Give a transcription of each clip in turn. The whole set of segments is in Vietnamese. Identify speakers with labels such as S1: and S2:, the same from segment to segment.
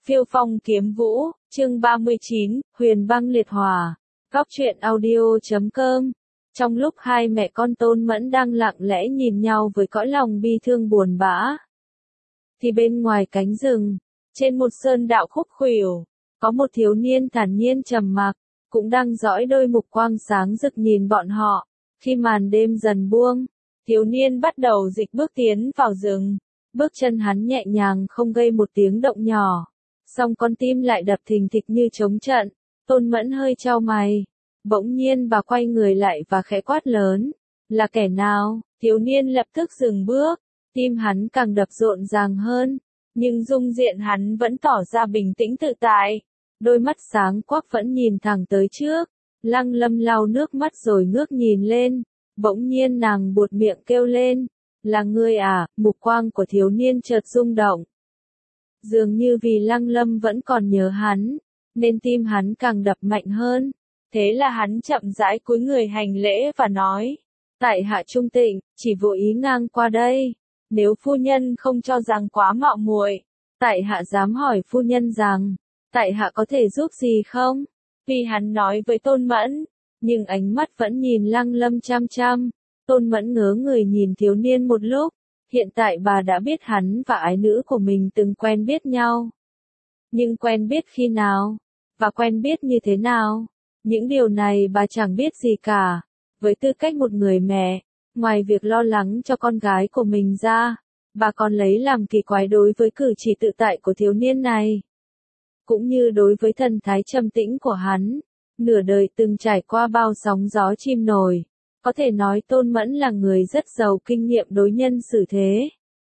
S1: Phiêu phong kiếm vũ, chương 39, Huyền băng liệt hỏa. Góc truyện audio.com. Trong lúc hai mẹ con Tôn Mẫn đang lặng lẽ nhìn nhau với cõi lòng bi thương buồn bã, thì bên ngoài cánh rừng, trên một sơn đạo khúc khuỷu, có một thiếu niên thản nhiên trầm mặc, cũng đang dõi đôi mục quang sáng rực nhìn bọn họ. Khi màn đêm dần buông, thiếu niên bắt đầu dịch bước tiến vào rừng. Bước chân hắn nhẹ nhàng không gây một tiếng động nhỏ, song con tim lại đập thình thịch như trống trận. Tôn Mẫn hơi chau mày, bỗng nhiên bà quay người lại và khẽ quát lớn, là kẻ nào? Thiếu niên lập tức dừng bước, tim hắn càng đập rộn ràng hơn, nhưng dung diện hắn vẫn tỏ ra bình tĩnh tự tại, đôi mắt sáng quắc vẫn nhìn thẳng tới trước. Lăng Lâm lau nước mắt rồi ngước nhìn lên, bỗng nhiên nàng buột miệng kêu lên, là ngươi à? Mục quang của thiếu niên chợt rung động. Dường như vì Lăng Lâm vẫn còn nhớ hắn, nên tim hắn càng đập mạnh hơn. Thế là hắn chậm rãi cúi người hành lễ và nói, tại hạ Trung Tịnh, chỉ vô ý ngang qua đây. Nếu phu nhân không cho rằng quá mạo muội, tại hạ dám hỏi phu nhân rằng, tại hạ có thể giúp gì không? Vì hắn nói với Tôn Mẫn, nhưng ánh mắt vẫn nhìn Lăng Lâm chăm chăm. Tôn Mẫn ngớ người nhìn thiếu niên một lúc, hiện tại bà đã biết hắn và ái nữ của mình từng quen biết nhau. Nhưng quen biết khi nào? Và quen biết như thế nào? Những điều này bà chẳng biết gì cả. Với tư cách một người mẹ, ngoài việc lo lắng cho con gái của mình ra, bà còn lấy làm kỳ quái đối với cử chỉ tự tại của thiếu niên này. Cũng như đối với thần thái trầm tĩnh của hắn, nửa đời từng trải qua bao sóng gió chim nổi. Có thể nói Tôn Mẫn là người rất giàu kinh nghiệm đối nhân xử thế.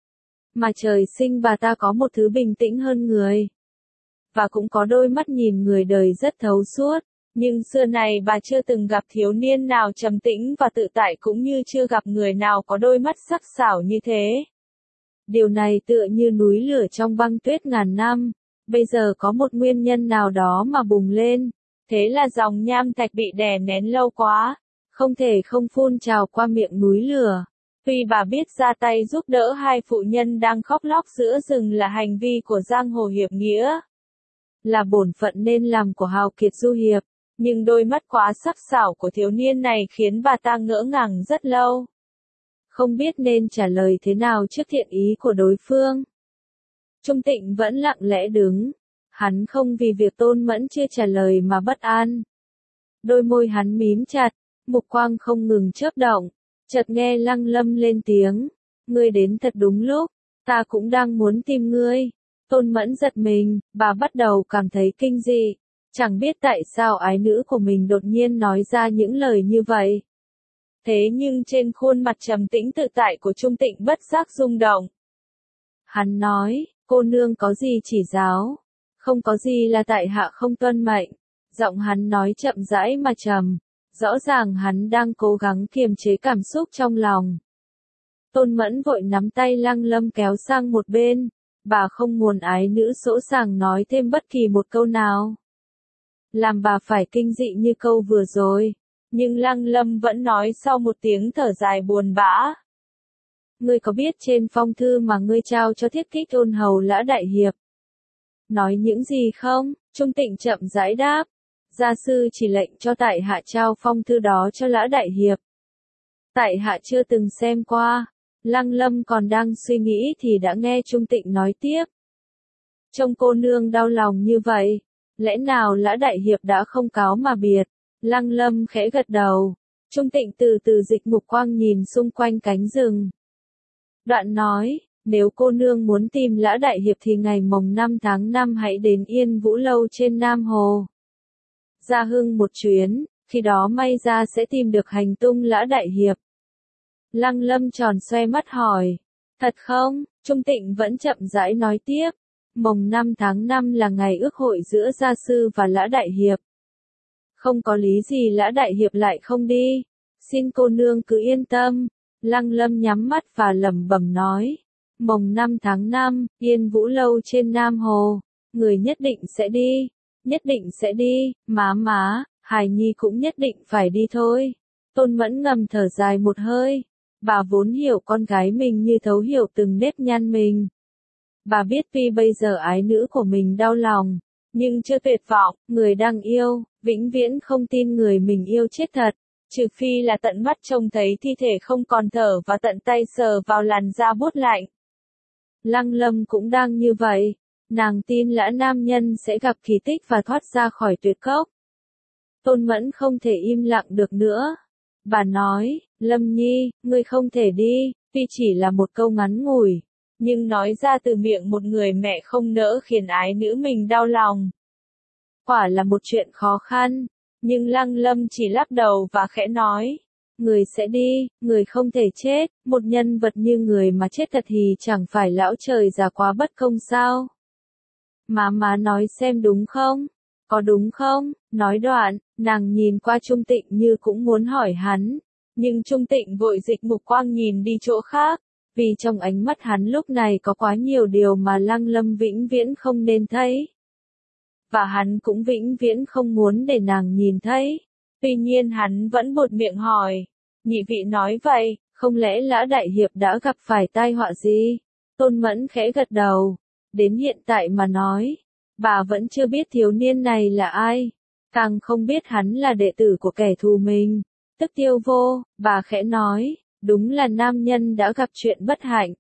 S1: Mà trời sinh bà ta có một thứ bình tĩnh hơn người. Và cũng có đôi mắt nhìn người đời rất thấu suốt. Nhưng xưa này bà chưa từng gặp thiếu niên nào trầm tĩnh và tự tại, cũng như chưa gặp người nào có đôi mắt sắc sảo như thế. Điều này tựa như núi lửa trong băng tuyết ngàn năm. Bây giờ có một nguyên nhân nào đó mà bùng lên. Thế là dòng nham thạch bị đè nén lâu quá, không thể không phun trào qua miệng núi lửa. Tuy bà biết ra tay giúp đỡ hai phụ nhân đang khóc lóc giữa rừng là hành vi của giang hồ hiệp nghĩa, là bổn phận nên làm của hào kiệt du hiệp, nhưng đôi mắt quá sắc sảo của thiếu niên này khiến bà ta ngỡ ngàng rất lâu. Không biết nên trả lời thế nào trước thiện ý của đối phương. Trung Tịnh vẫn lặng lẽ đứng. Hắn không vì việc Tôn Mẫn chưa trả lời mà bất an. Đôi môi hắn mím chặt, mục quang không ngừng chớp động. Chợt nghe Lăng Lâm lên tiếng, ngươi đến thật đúng lúc, ta cũng đang muốn tìm ngươi. Tôn Mẫn giật mình, bà bắt đầu cảm thấy kinh dị, chẳng biết tại sao ái nữ của mình đột nhiên nói ra những lời như vậy. Thế nhưng trên khuôn mặt trầm tĩnh tự tại của Trung Tịnh bất giác rung động. Hắn nói, cô nương có gì chỉ giáo, không có gì là tại hạ không tuân mệnh. Giọng hắn nói chậm rãi mà trầm, rõ ràng hắn đang cố gắng kiềm chế cảm xúc trong lòng. Tôn Mẫn vội nắm tay Lăng Lâm kéo sang một bên, bà không muốn ái nữ sỗ sàng nói thêm bất kỳ một câu nào, làm bà phải kinh dị như câu vừa rồi. Nhưng Lăng Lâm vẫn nói sau một tiếng thở dài buồn bã. Ngươi có biết trên phong thư mà ngươi trao cho Thiết Kích Ôn Hầu Lã Đại Hiệp nói những gì không? Trung Tịnh chậm rãi đáp. Gia sư chỉ lệnh cho tại hạ trao phong thư đó cho Lã Đại Hiệp. Tại hạ chưa từng xem qua. Lăng Lâm còn đang suy nghĩ thì đã nghe Trung Tịnh nói tiếp. Trông cô nương đau lòng như vậy, lẽ nào Lã Đại Hiệp đã không cáo mà biệt? Lăng Lâm khẽ gật đầu. Trung Tịnh từ từ dịch mục quang nhìn xung quanh cánh rừng. Đoạn nói, nếu cô nương muốn tìm Lã Đại Hiệp thì ngày mồng 5 tháng 5 hãy đến Yên Vũ Lâu trên Nam Hồ. Ra Hưng một chuyến, khi đó may ra sẽ tìm được hành tung Lã Đại Hiệp. Lăng Lâm tròn xoe mắt hỏi, thật không? Trung Tịnh vẫn chậm rãi nói tiếp, mồng 5 tháng 5 là ngày ước hội giữa gia sư và Lã Đại Hiệp. Không có lý gì Lã Đại Hiệp lại không đi, xin cô nương cứ yên tâm. Lăng Lâm nhắm mắt và lẩm bẩm nói, mồng 5 tháng 5, Yên Vũ Lâu trên Nam Hồ, người nhất định sẽ đi, nhất định sẽ đi. Má, Hải Nhi cũng nhất định phải đi thôi. Tôn Mẫn ngầm thở dài một hơi, bà vốn hiểu con gái mình như thấu hiểu từng nếp nhăn mình. Bà biết tuy bây giờ ái nữ của mình đau lòng, nhưng chưa tuyệt vọng, người đang yêu, vĩnh viễn không tin người mình yêu chết thật, trừ phi là tận mắt trông thấy thi thể không còn thở và tận tay sờ vào làn da buốt lạnh. Lăng Lâm cũng đang như vậy, nàng tin lã nam nhân sẽ gặp kỳ tích và thoát ra khỏi tuyệt cốc. Tôn Mẫn không thể im lặng được nữa. Bà nói, Lâm Nhi, ngươi không thể đi, tuy chỉ là một câu ngắn ngủi, nhưng nói ra từ miệng một người mẹ không nỡ khiến ái nữ mình đau lòng. Quả là một chuyện khó khăn, nhưng Lăng Lâm chỉ lắc đầu và khẽ nói, người sẽ đi, người không thể chết, một nhân vật như người mà chết thật thì chẳng phải lão trời già quá bất công sao? Má nói xem đúng không? Có đúng không? Nói đoạn, nàng nhìn qua Trung Tịnh như cũng muốn hỏi hắn, nhưng Trung Tịnh vội dịch mục quang nhìn đi chỗ khác, vì trong ánh mắt hắn lúc này có quá nhiều điều mà Lăng Lâm vĩnh viễn không nên thấy. Và hắn cũng vĩnh viễn không muốn để nàng nhìn thấy. Tuy nhiên hắn vẫn buột miệng hỏi, nhị vị nói vậy, không lẽ Lã Đại Hiệp đã gặp phải tai họa gì? Tôn Mẫn khẽ gật đầu, đến hiện tại mà nói, bà vẫn chưa biết thiếu niên này là ai, càng không biết hắn là đệ tử của kẻ thù mình, tức Tiêu Vô. Bà khẽ nói, đúng là nam nhân đã gặp chuyện bất hạnh,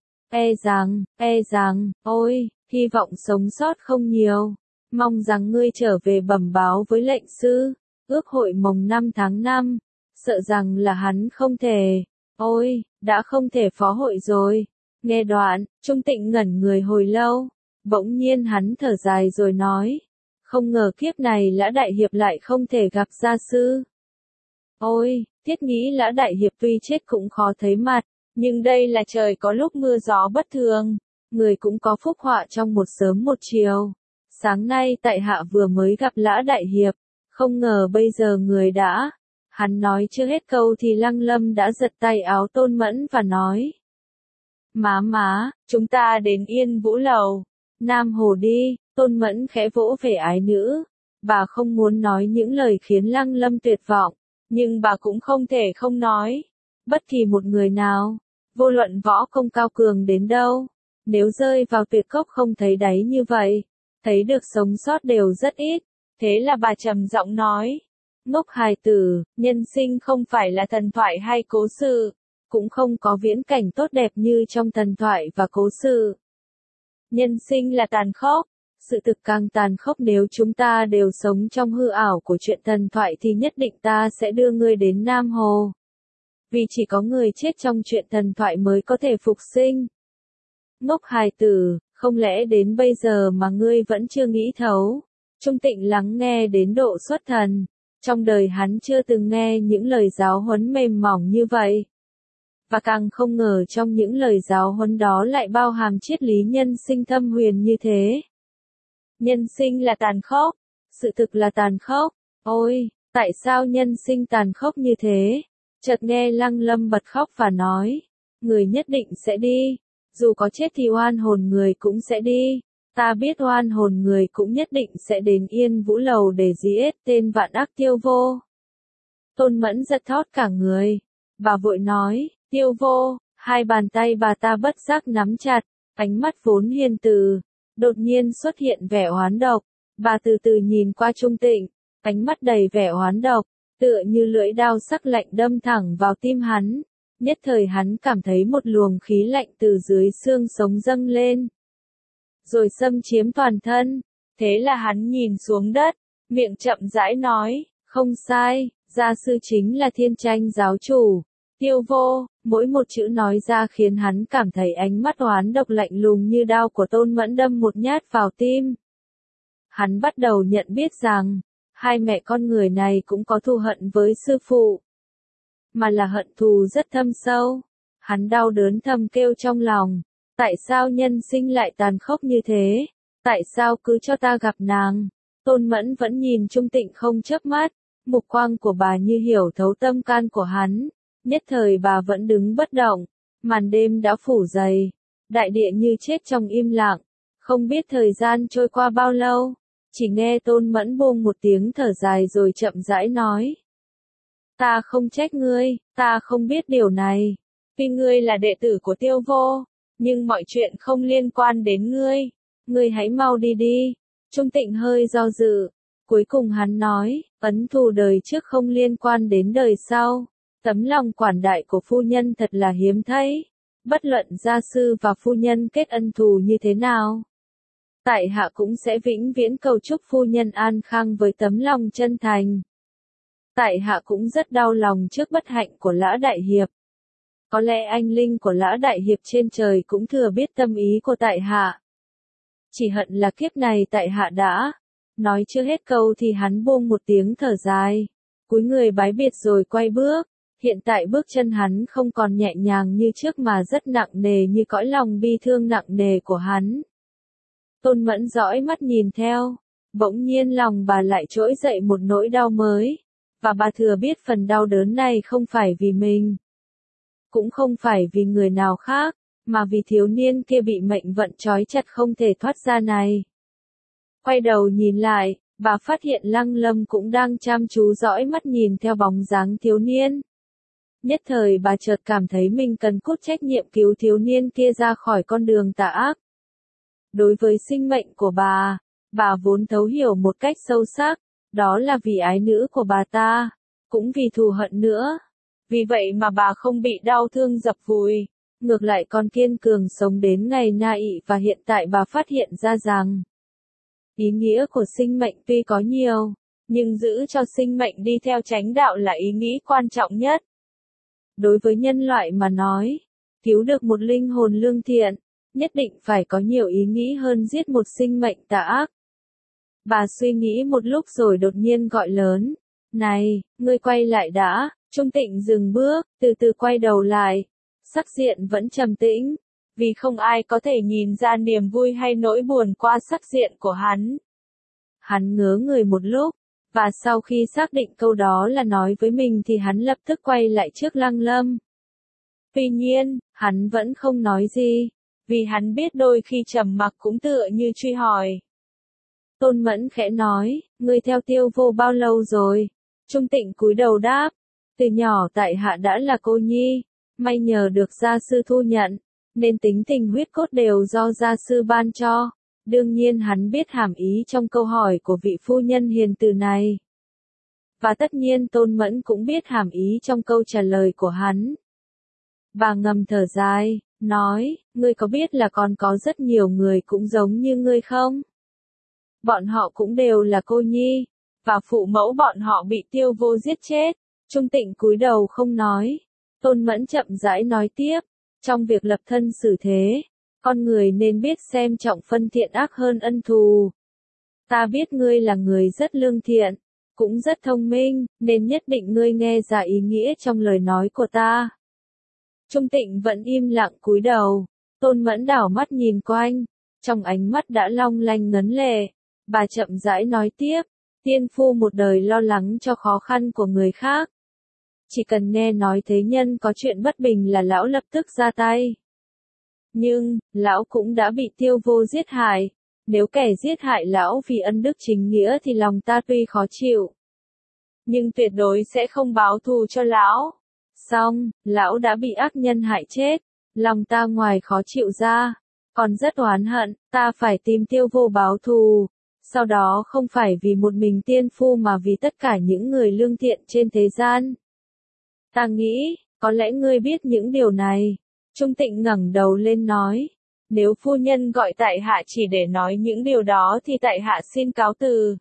S1: e rằng, ôi, hy vọng sống sót không nhiều, mong rằng ngươi trở về bẩm báo với lệnh sư, ước hội mồng 5 tháng 5, sợ rằng là hắn không thể, ôi, đã không thể phó hội rồi. Nghe đoạn, Trung Tịnh ngẩn người hồi lâu, bỗng nhiên hắn thở dài rồi nói, không ngờ kiếp này Lã Đại Hiệp lại không thể gặp gia sư. Ôi, thiết nghĩ Lã Đại Hiệp tuy chết cũng khó thấy mặt, nhưng đây là trời có lúc mưa gió bất thường, người cũng có phúc họa trong một sớm một chiều. Sáng nay tại hạ vừa mới gặp Lã Đại Hiệp, không ngờ bây giờ người đã. Hắn nói chưa hết câu thì Lăng Lâm đã giật tay áo Tôn Mẫn và nói. Má, chúng ta đến Yên Vũ Lầu, Nam Hồ đi. Tôn Mẫn khẽ vỗ về ái nữ. Bà không muốn nói những lời khiến Lăng Lâm tuyệt vọng, nhưng bà cũng không thể không nói. Bất kỳ một người nào, vô luận võ công cao cường đến đâu, nếu rơi vào tuyệt cốc không thấy đáy như vậy, thấy được sống sót đều rất ít. Thế là bà trầm giọng nói, ngốc hài tử, nhân sinh không phải là thần thoại hay cố sự, cũng không có viễn cảnh tốt đẹp như trong thần thoại và cố sự. Nhân sinh là tàn khốc, sự thực càng tàn khốc. Nếu chúng ta đều sống trong hư ảo của chuyện thần thoại thì nhất định ta sẽ đưa ngươi đến Nam Hồ. Vì chỉ có người chết trong chuyện thần thoại mới có thể phục sinh. Ngốc hài tử, không lẽ đến bây giờ mà ngươi vẫn chưa nghĩ thấu? Trung Tịnh lắng nghe đến độ xuất thần. Trong đời hắn chưa từng nghe những lời giáo huấn mềm mỏng như vậy. Và càng không ngờ trong những lời giáo huấn đó lại bao hàm triết lý nhân sinh thâm huyền như thế. Nhân sinh là tàn khốc, sự thực là tàn khốc. Ôi, tại sao nhân sinh tàn khốc như thế? Chợt nghe Lăng Lâm bật khóc và nói, người nhất định sẽ đi, dù có chết thì oan hồn người cũng sẽ đi. Ta biết oan hồn người cũng nhất định sẽ đến Yên Vũ Lầu để giết tên vạn ác Tiêu Vô. Tôn Mẫn giật thót cả người. Bà vội nói, Tiêu Vô. Hai bàn tay bà ta bất giác nắm chặt, ánh mắt vốn hiền từ, đột nhiên xuất hiện vẻ oán độc. Bà từ từ nhìn qua Trung Tịnh, ánh mắt đầy vẻ oán độc, tựa như lưỡi đao sắc lạnh đâm thẳng vào tim hắn. Nhất thời hắn cảm thấy một luồng khí lạnh từ dưới xương sống dâng lên, rồi xâm chiếm toàn thân. Thế là hắn nhìn xuống đất, miệng chậm rãi nói, không sai, gia sư chính là Thiên Tranh giáo chủ. Tiêu Vô. Mỗi một chữ nói ra khiến hắn cảm thấy ánh mắt oán độc lạnh lùng như đao của Tôn Mẫn đâm một nhát vào tim. Hắn bắt đầu nhận biết rằng, hai mẹ con người này cũng có thù hận với sư phụ, mà là hận thù rất thâm sâu. Hắn đau đớn thầm kêu trong lòng, tại sao nhân sinh lại tàn khốc như thế? Tại sao cứ cho ta gặp nàng? Tôn Mẫn vẫn nhìn Trung Tịnh không chớp mắt, mục quang của bà như hiểu thấu tâm can của hắn. Nhất thời bà vẫn đứng bất động, màn đêm đã phủ dày, đại địa như chết trong im lặng, không biết thời gian trôi qua bao lâu, chỉ nghe Tôn Mẫn buông một tiếng thở dài rồi chậm rãi nói. Ta không trách ngươi, ta không biết điều này, vì ngươi là đệ tử của Tiêu Vô, Nhưng mọi chuyện không liên quan đến ngươi. Ngươi hãy mau đi đi. Trung Tịnh hơi do dự. Cuối cùng hắn nói, ấn thù đời trước không liên quan đến đời sau. Tấm lòng quản đại của phu nhân thật là hiếm thấy. Bất luận gia sư và phu nhân kết ân thù như thế nào, tại hạ cũng sẽ vĩnh viễn cầu chúc phu nhân an khang với tấm lòng chân thành. Tại hạ cũng rất đau lòng trước bất hạnh của Lã Đại Hiệp. Có lẽ anh linh của Lã Đại Hiệp trên trời cũng thừa biết tâm ý của tại hạ. Chỉ hận là kiếp này tại hạ đã. Nói chưa hết câu thì hắn buông một tiếng thở dài. Cúi người bái biệt rồi quay bước. Hiện tại bước chân hắn không còn nhẹ nhàng như trước mà rất nặng nề như cõi lòng bi thương nặng nề của hắn. Tôn Mẫn dõi mắt nhìn theo. Bỗng nhiên lòng bà lại trỗi dậy một nỗi đau mới. Và bà thừa biết phần đau đớn này không phải vì mình. Cũng không phải vì người nào khác, mà vì thiếu niên kia bị mệnh vận trói chặt không thể thoát ra này. Quay đầu nhìn lại, bà phát hiện Lăng Lâm cũng đang chăm chú dõi mắt nhìn theo bóng dáng thiếu niên. Nhất thời bà chợt cảm thấy mình cần cốt trách nhiệm cứu thiếu niên kia ra khỏi con đường tà ác. Đối với sinh mệnh của bà vốn thấu hiểu một cách sâu sắc, đó là vì ái nữ của bà ta, cũng vì thù hận nữa. Vì vậy mà bà không bị đau thương dập vùi, ngược lại còn kiên cường sống đến ngày nay và hiện tại bà phát hiện ra rằng ý nghĩa của sinh mệnh tuy có nhiều, nhưng giữ cho sinh mệnh đi theo chánh đạo là ý nghĩ quan trọng nhất. Đối với nhân loại mà nói, cứu được một linh hồn lương thiện, nhất định phải có nhiều ý nghĩ hơn giết một sinh mệnh tà ác. Bà suy nghĩ một lúc rồi đột nhiên gọi lớn, này, ngươi quay lại đã. Trung Tịnh dừng bước, từ từ quay đầu lại. Sắc diện vẫn trầm tĩnh, vì không ai có thể nhìn ra niềm vui hay nỗi buồn qua sắc diện của hắn. Hắn ngớ người một lúc, và sau khi xác định câu đó là nói với mình thì hắn lập tức quay lại trước Lăng Lâm. Tuy nhiên, hắn vẫn không nói gì, vì hắn biết đôi khi trầm mặc cũng tựa như truy hỏi. Tôn Mẫn khẽ nói, ngươi theo Tiêu Vô bao lâu rồi? Trung Tịnh cúi đầu đáp. Từ nhỏ tại hạ đã là cô nhi, may nhờ được gia sư thu nhận, nên tính tình huyết cốt đều do gia sư ban cho. Đương nhiên hắn biết hàm ý trong câu hỏi của vị phu nhân hiền từ này. Và tất nhiên Tôn Mẫn cũng biết hàm ý trong câu trả lời của hắn. Bà ngầm thở dài, nói, ngươi có biết là còn có rất nhiều người cũng giống như ngươi không? Bọn họ cũng đều là cô nhi, và phụ mẫu bọn họ bị Tiêu Vô giết chết. Trung Tịnh cúi đầu không nói. Tôn Mẫn chậm rãi nói tiếp, trong việc lập thân xử thế, con người nên biết xem trọng phân thiện ác hơn ân thù. Ta biết ngươi là người rất lương thiện, cũng rất thông minh, nên nhất định ngươi nghe ra ý nghĩa trong lời nói của ta. Trung Tịnh vẫn im lặng cúi đầu. Tôn Mẫn đảo mắt nhìn quanh, trong ánh mắt đã long lanh ngấn lệ. Bà chậm rãi nói tiếp, tiên phu một đời lo lắng cho khó khăn của người khác. Chỉ cần nghe nói thế nhân có chuyện bất bình là lão lập tức ra tay. Nhưng, lão cũng đã bị Tiêu Vô giết hại. Nếu kẻ giết hại lão vì ân đức chính nghĩa thì lòng ta tuy khó chịu, nhưng tuyệt đối sẽ không báo thù cho lão. Xong, lão đã bị ác nhân hại chết. Lòng ta ngoài khó chịu ra, còn rất oán hận, ta phải tìm Tiêu Vô báo thù. Sau đó không phải vì một mình tiên phu mà vì tất cả những người lương thiện trên thế gian. Ta nghĩ, có lẽ ngươi biết những điều này. Trung Tịnh ngẩng đầu lên nói, nếu phu nhân gọi tại hạ chỉ để nói những điều đó thì tại hạ xin cáo từ.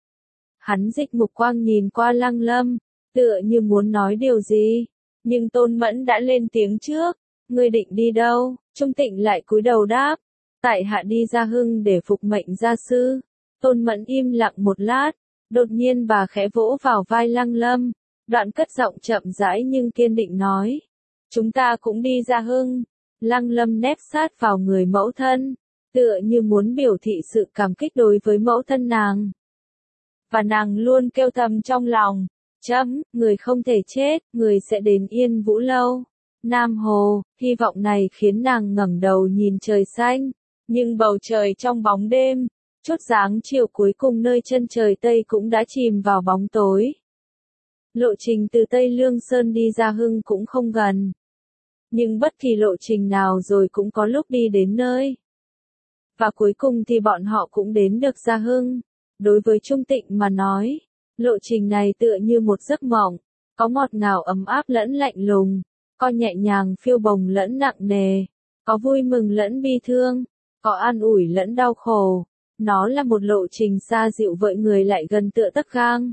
S1: Hắn dịch mục quang nhìn qua Lăng Lâm, tựa như muốn nói điều gì, nhưng Tôn Mẫn đã lên tiếng trước. Ngươi định đi đâu? Trung Tịnh lại cúi đầu đáp, tại hạ đi Gia Hưng để phục mệnh gia sư. Tôn Mẫn im lặng một lát, đột nhiên bà khẽ vỗ vào vai Lăng Lâm, đoạn cất giọng chậm rãi nhưng kiên định nói, chúng ta cũng đi Gia Hưng. Lăng Lâm nép sát vào người mẫu thân, tựa như muốn biểu thị sự cảm kích đối với mẫu thân nàng. Và nàng luôn kêu thầm trong lòng, người không thể chết, người sẽ đến Yên Vũ Lâu, Nam Hồ. Hy vọng này khiến nàng ngẩng đầu nhìn trời xanh, nhưng bầu trời trong bóng đêm, chút dáng chiều cuối cùng nơi chân trời Tây cũng đã chìm vào bóng tối. Lộ trình từ Tây Lương Sơn đi Gia Hưng cũng không gần. nhưng bất kỳ lộ trình nào rồi cũng có lúc đi đến nơi. Và cuối cùng thì bọn họ cũng đến được Gia Hưng. Đối với Trung Tịnh mà nói, lộ trình này tựa như một giấc mộng, có ngọt ngào ấm áp lẫn lạnh lùng, có nhẹ nhàng phiêu bồng lẫn nặng nề, có vui mừng lẫn bi thương, có an ủi lẫn đau khổ. Nó là một lộ trình xa dịu vợi người lại gần tựa tấc gang.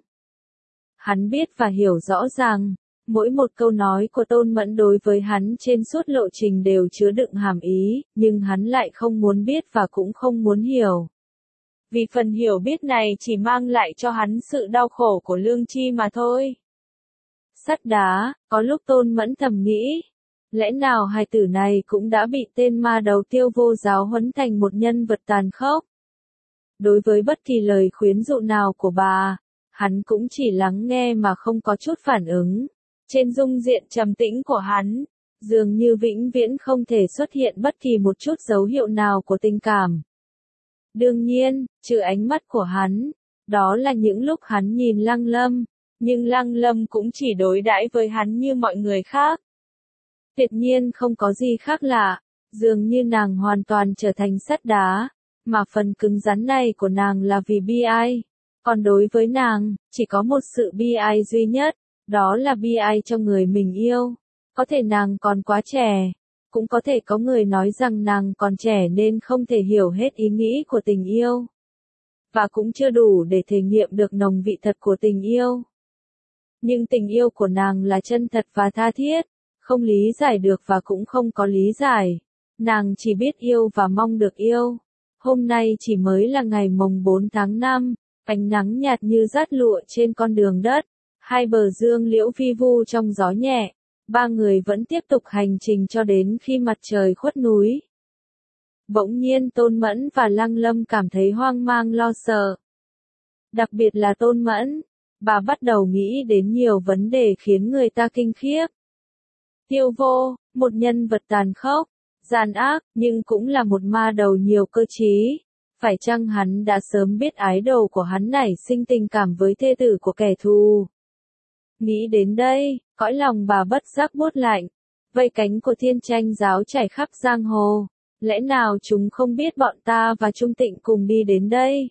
S1: Hắn biết và hiểu rõ ràng, mỗi một câu nói của Tôn Mẫn đối với hắn trên suốt lộ trình đều chứa đựng hàm ý, nhưng hắn lại không muốn biết và cũng không muốn hiểu. Vì phần hiểu biết này chỉ mang lại cho hắn sự đau khổ của lương tri mà thôi. Sắt đá, có lúc Tôn Mẫn thầm nghĩ, lẽ nào hài tử này cũng đã bị tên ma đầu Tiêu Vô giáo huấn thành một nhân vật tàn khốc. Đối với bất kỳ lời khuyến dụ nào của bà, hắn cũng chỉ lắng nghe mà không có chút phản ứng. Trên dung diện trầm tĩnh của hắn, dường như vĩnh viễn không thể xuất hiện bất kỳ một chút dấu hiệu nào của tình cảm. Đương nhiên, trừ ánh mắt của hắn, đó là những lúc hắn nhìn Lăng Lâm, nhưng Lăng Lâm cũng chỉ đối đãi với hắn như mọi người khác. Tuyệt nhiên không có gì khác lạ, dường như nàng hoàn toàn trở thành sắt đá, mà phần cứng rắn này của nàng là vì bi ai. Còn đối với nàng, chỉ có một sự bi ai duy nhất, đó là bi ai cho người mình yêu. Có thể nàng còn quá trẻ, cũng có thể có người nói rằng nàng còn trẻ nên không thể hiểu hết ý nghĩ của tình yêu. Và cũng chưa đủ để thể nghiệm được nồng vị thật của tình yêu. Nhưng tình yêu của nàng là chân thật và tha thiết, không lý giải được và cũng không có lý giải. Nàng chỉ biết yêu và mong được yêu. Hôm nay chỉ mới là ngày mồng 4 tháng 5, ánh nắng nhạt như dát lụa trên con đường đất, hai bờ dương liễu vi vu trong gió nhẹ, ba người vẫn tiếp tục hành trình cho đến khi mặt trời khuất núi. Bỗng nhiên Tôn Mẫn và Lăng Lâm cảm thấy hoang mang lo sợ. Đặc biệt là Tôn Mẫn, bà bắt đầu nghĩ đến nhiều vấn đề khiến người ta kinh khiếp. Tiêu Vô, một nhân vật tàn khốc, gian ác, nhưng cũng là một ma đầu nhiều cơ trí. Phải chăng hắn đã sớm biết ái đồ của hắn nảy sinh tình cảm với thê tử của kẻ thù? Nghĩ đến đây, cõi lòng bà bất giác buốt lạnh. Vây cánh của Thiên Tranh giáo trải khắp giang hồ. Lẽ nào chúng không biết bọn ta và Trung Tịnh cùng đi đến đây?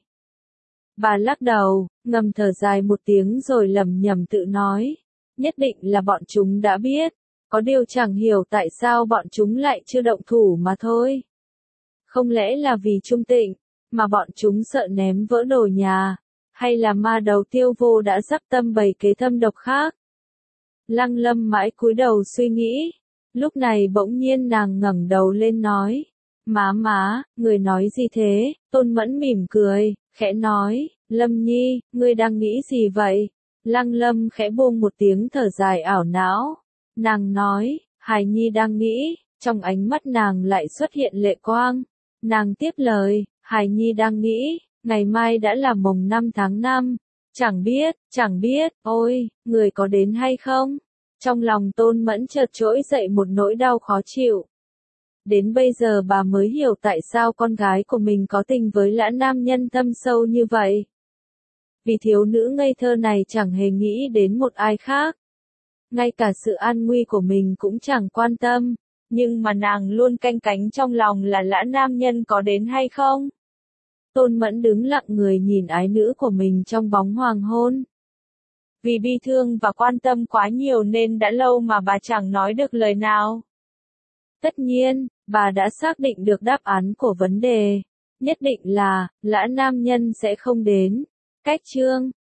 S1: Bà lắc đầu, ngầm thở dài một tiếng rồi lẩm nhẩm tự nói. Nhất định là bọn chúng đã biết. Có điều chẳng hiểu tại sao bọn chúng lại chưa động thủ mà thôi. Không lẽ là vì Trung Tịnh, mà bọn chúng sợ ném vỡ đồ nhà, hay là ma đầu Tiêu Vô đã dắp tâm bày kế thâm độc khác? Lăng Lâm mãi cúi đầu suy nghĩ, lúc này bỗng nhiên nàng ngẩng đầu lên nói, má, người nói gì thế? Tôn Mẫn mỉm cười, khẽ nói, Lâm Nhi, ngươi đang nghĩ gì vậy? Lăng Lâm khẽ buông một tiếng thở dài ảo não, nàng nói, Hải Nhi đang nghĩ, trong ánh mắt nàng lại xuất hiện lệ quang, nàng tiếp lời, Hải Nhi đang nghĩ, ngày mai đã là mồng 5 tháng 5, chẳng biết, ôi, người có đến hay không? Trong lòng Tôn Mẫn chợt trỗi dậy một nỗi đau khó chịu. Đến bây giờ bà mới hiểu tại sao con gái của mình có tình với lã nam nhân thâm sâu như vậy. Vì thiếu nữ ngây thơ này chẳng hề nghĩ đến một ai khác. Ngay cả sự an nguy của mình cũng chẳng quan tâm, nhưng mà nàng luôn canh cánh trong lòng là lã nam nhân có đến hay không. Tôn Mẫn đứng lặng người nhìn ái nữ của mình trong bóng hoàng hôn. Vì bi thương và quan tâm quá nhiều nên đã lâu mà bà chẳng nói được lời nào. Tất nhiên, bà đã xác định được đáp án của vấn đề. Nhất định là, lã nam nhân sẽ không đến. Cách chương